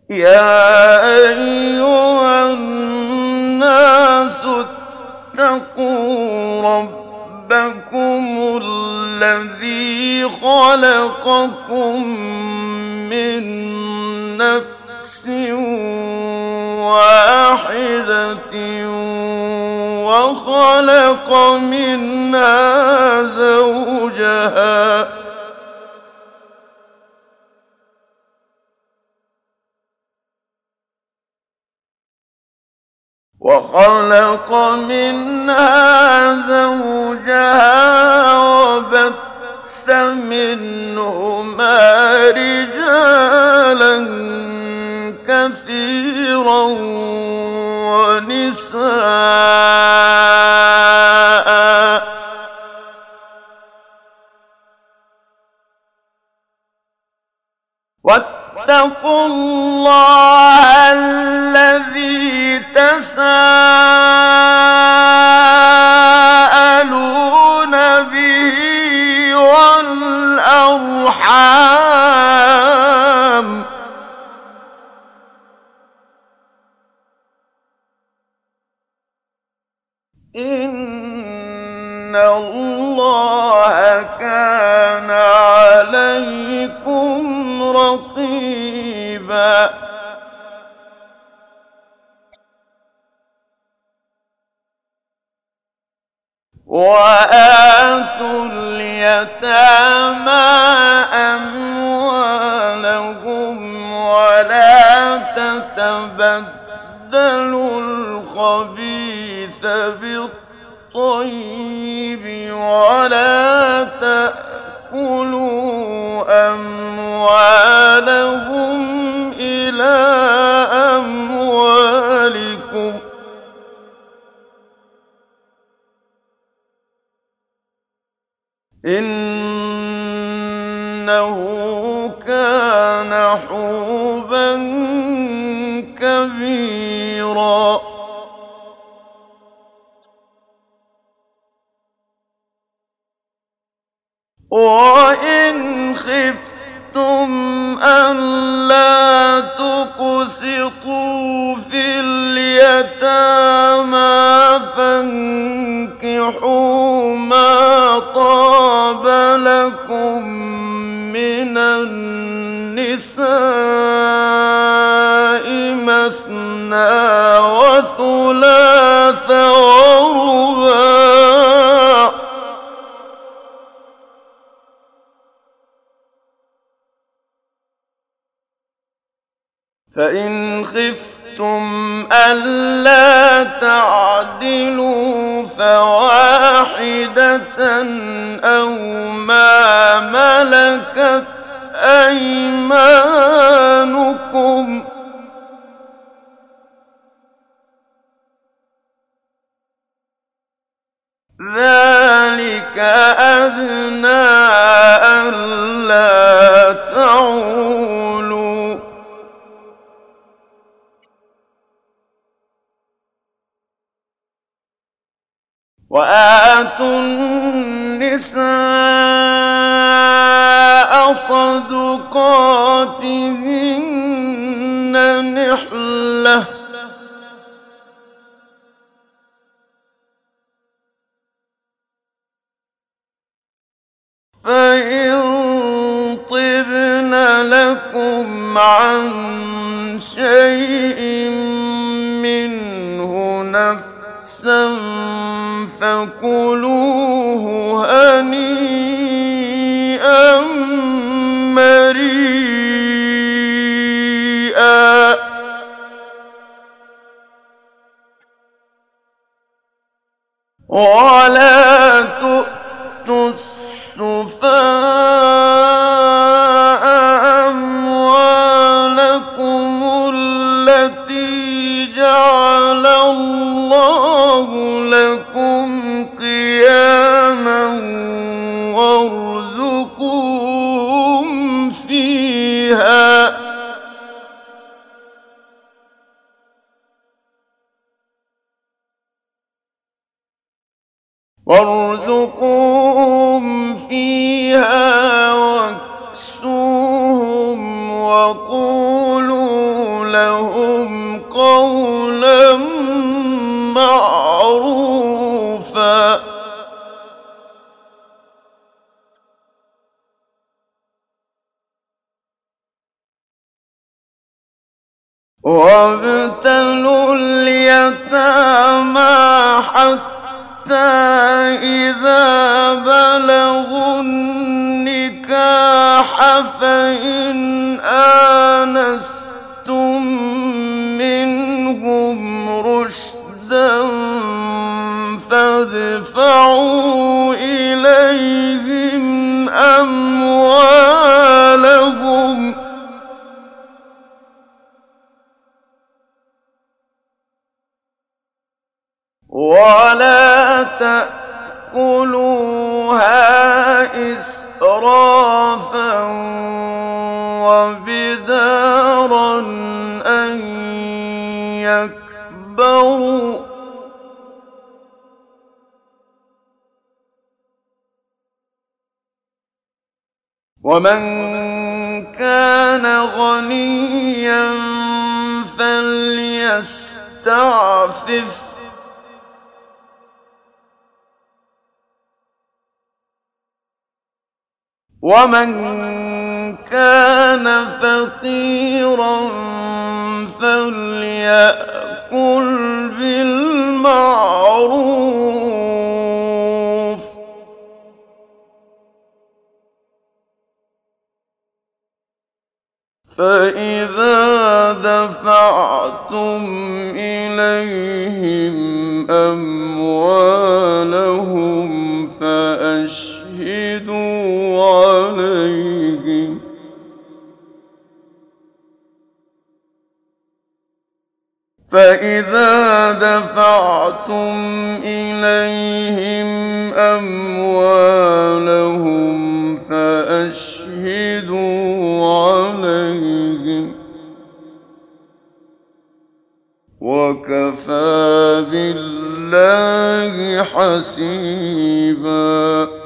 يا أيها الناس اتقوا ربكم الذي خلقكم من نفس واحدة وخلق منها زوجها وبث منهما رجالا كثيرا ونساء واتقوا الله الذي تساءلون به والأرحام إن الله كان عليكم رقيبا وآتوا اليتامى أموالهم ولا تتبدلوا الخبيث بالطيب ولا تأكلوا أموالهم إلى أموالكم إنه كان حوبا كبيرا وإن خفتم ألا تقسطوا في اليتامى فانكحوا ما طاب لكم من النساء مثنى وثلاث ورباع فإن خفتم ألا تعدلوا فواحدة أو ما ملكت أيمانكم ذلك أدنى ألا تعولوا وآتوا النساء صدقاتهن نحلة فإن طبن لكم عن شيء منه نفسا فكلوه هنيئا مريئا ولا تؤتوا السفهاء أموالكم التي جعل الله لكم قياما وارزقوهم فيها واكسوهم وقولوا وابتلوا اليتامى حتى إذا بلغوا النكاح فإن آنستم منهم رشدا فادفعوا إليهم أموالهم ولا تأكلوها إسرافا وبدارا أن يكبروا ومن كان غنيا فليستعفف ومن كان فقيرا فليأكل بالمعروف فإذا دفعتم إليهم أموالهم فأشهدوا عليهم فإذا دفعتم إليهم أموالهم فأشهدوا عليهم وكفى بالله حسيبا